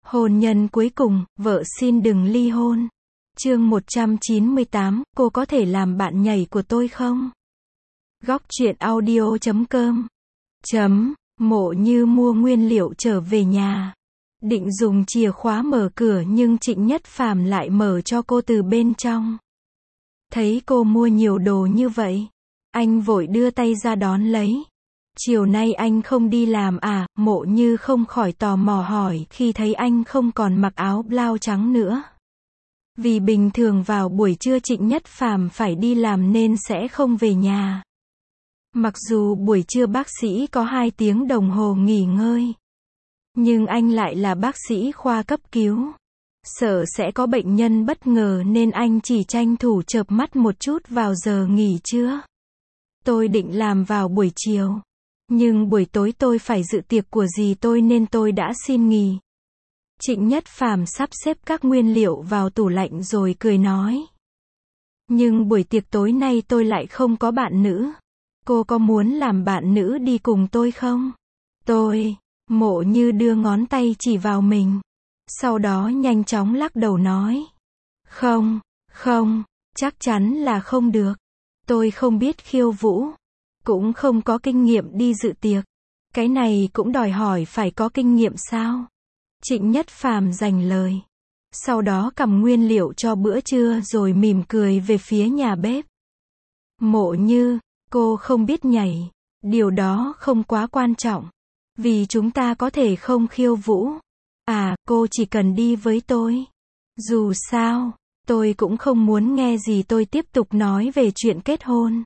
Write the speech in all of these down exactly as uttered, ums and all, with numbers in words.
Hôn nhân cuối cùng, vợ xin đừng ly hôn. Chương một trăm chín mươi tám, cô có thể làm bạn nhảy của tôi không? Góc truyện audio chấm com. Chấm, Mộ Như mua nguyên liệu trở về nhà. Định dùng chìa khóa mở cửa nhưng Trịnh Nhất Phàm lại mở cho cô từ bên trong. Thấy cô mua nhiều đồ như vậy, anh vội đưa tay ra đón lấy. Chiều nay anh không đi làm à? Mộ Như không khỏi tò mò hỏi khi thấy anh không còn mặc áo blau trắng nữa. Vì bình thường vào buổi trưa Trịnh Nhất Phàm phải đi làm nên sẽ không về nhà. Mặc dù buổi trưa bác sĩ có hai tiếng đồng hồ nghỉ ngơi, nhưng anh lại là bác sĩ khoa cấp cứu. Sợ sẽ có bệnh nhân bất ngờ nên anh chỉ tranh thủ chợp mắt một chút vào giờ nghỉ trưa. Tôi định làm vào buổi chiều, nhưng buổi tối tôi phải dự tiệc của dì tôi nên tôi đã xin nghỉ. Trịnh Nhất Phàm sắp xếp các nguyên liệu vào tủ lạnh rồi cười nói. Nhưng buổi tiệc tối nay tôi lại không có bạn nữ. Cô có muốn làm bạn nữ đi cùng tôi không? Tôi, Mộ Như đưa ngón tay chỉ vào mình. Sau đó nhanh chóng lắc đầu nói. Không, không, chắc chắn là không được. Tôi không biết khiêu vũ, cũng không có kinh nghiệm đi dự tiệc. Cái này cũng đòi hỏi phải có kinh nghiệm sao? Trịnh Nhất Phàm dành lời. Sau đó cầm nguyên liệu cho bữa trưa rồi mỉm cười về phía nhà bếp. Mộ Như, cô không biết nhảy. Điều đó không quá quan trọng. Vì chúng ta có thể không khiêu vũ. À, cô chỉ cần đi với tôi. Dù sao, tôi cũng không muốn nghe gì tôi tiếp tục nói về chuyện kết hôn.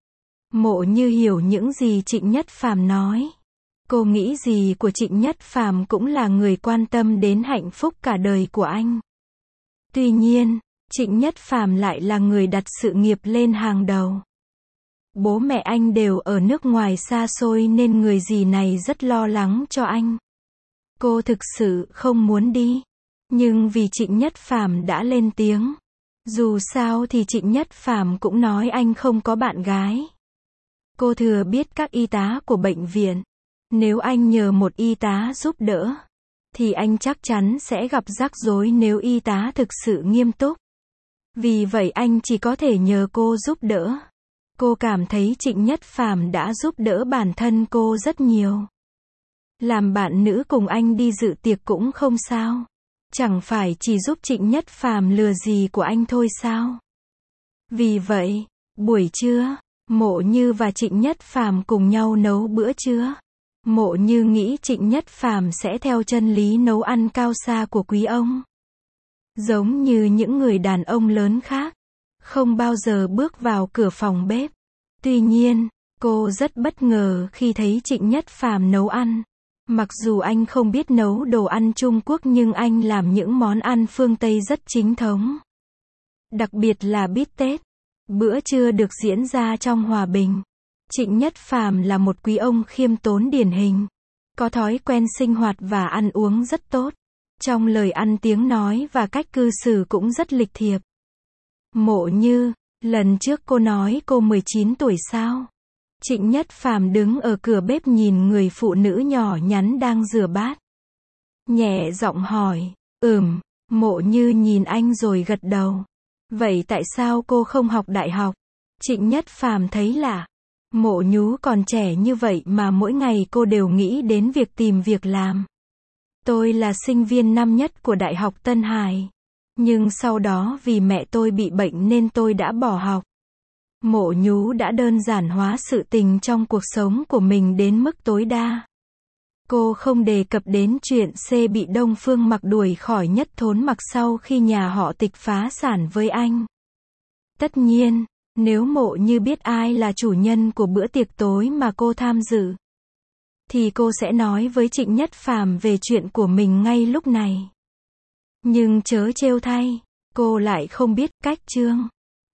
Mộ Như hiểu những gì Trịnh Nhất Phàm nói. Cô nghĩ gì của Trịnh Nhất Phàm cũng là người quan tâm đến hạnh phúc cả đời của anh. Tuy nhiên, Trịnh Nhất Phàm lại là người đặt sự nghiệp lên hàng đầu. Bố mẹ anh đều ở nước ngoài xa xôi nên người dì này rất lo lắng cho anh. Cô thực sự không muốn đi, nhưng vì Trịnh Nhất Phàm đã lên tiếng. Dù sao thì Trịnh Nhất Phàm cũng nói anh không có bạn gái. Cô thừa biết các y tá của bệnh viện. Nếu anh nhờ một y tá giúp đỡ, thì anh chắc chắn sẽ gặp rắc rối nếu y tá thực sự nghiêm túc. Vì vậy anh chỉ có thể nhờ cô giúp đỡ. Cô cảm thấy Trịnh Nhất Phàm đã giúp đỡ bản thân cô rất nhiều. Làm bạn nữ cùng anh đi dự tiệc cũng không sao. Chẳng phải chỉ giúp Trịnh Nhất Phàm lừa gì của anh thôi sao? Vì vậy, buổi trưa, Mộ Như và Trịnh Nhất Phàm cùng nhau nấu bữa trưa. Mộ Như nghĩ Trịnh Nhất Phàm sẽ theo chân lý nấu ăn cao xa của quý ông. Giống như những người đàn ông lớn khác, không bao giờ bước vào cửa phòng bếp. Tuy nhiên, cô rất bất ngờ khi thấy Trịnh Nhất Phàm nấu ăn. Mặc dù anh không biết nấu đồ ăn Trung Quốc nhưng anh làm những món ăn phương Tây rất chính thống. Đặc biệt là bít tết. Bữa trưa được diễn ra trong hòa bình. Trịnh Nhất Phàm là một quý ông khiêm tốn điển hình. Có thói quen sinh hoạt và ăn uống rất tốt. Trong lời ăn tiếng nói và cách cư xử cũng rất lịch thiệp. Mộ Như, lần trước cô nói cô mười chín tuổi sao? Trịnh Nhất Phàm đứng ở cửa bếp nhìn người phụ nữ nhỏ nhắn đang rửa bát. Nhẹ giọng hỏi, ừm, Mộ Như nhìn anh rồi gật đầu. Vậy tại sao cô không học đại học? Trịnh Nhất Phàm thấy lạ. Mộ Nhú còn trẻ như vậy mà mỗi ngày cô đều nghĩ đến việc tìm việc làm. Tôi là sinh viên năm nhất của Đại học Tân Hải. Nhưng sau đó vì mẹ tôi bị bệnh nên tôi đã bỏ học. Mộ Nhú đã đơn giản hóa sự tình trong cuộc sống của mình đến mức tối đa. Cô không đề cập đến chuyện C bị Đông Phương Mặc đuổi khỏi Nhất Thốn Mặc sau khi nhà họ Tịch phá sản với anh. Tất nhiên, nếu Mộ Như biết ai là chủ nhân của bữa tiệc tối mà cô tham dự, thì cô sẽ nói với Trịnh Nhất Phàm về chuyện của mình ngay lúc này. Nhưng trớ trêu thay, cô lại không biết cách chương.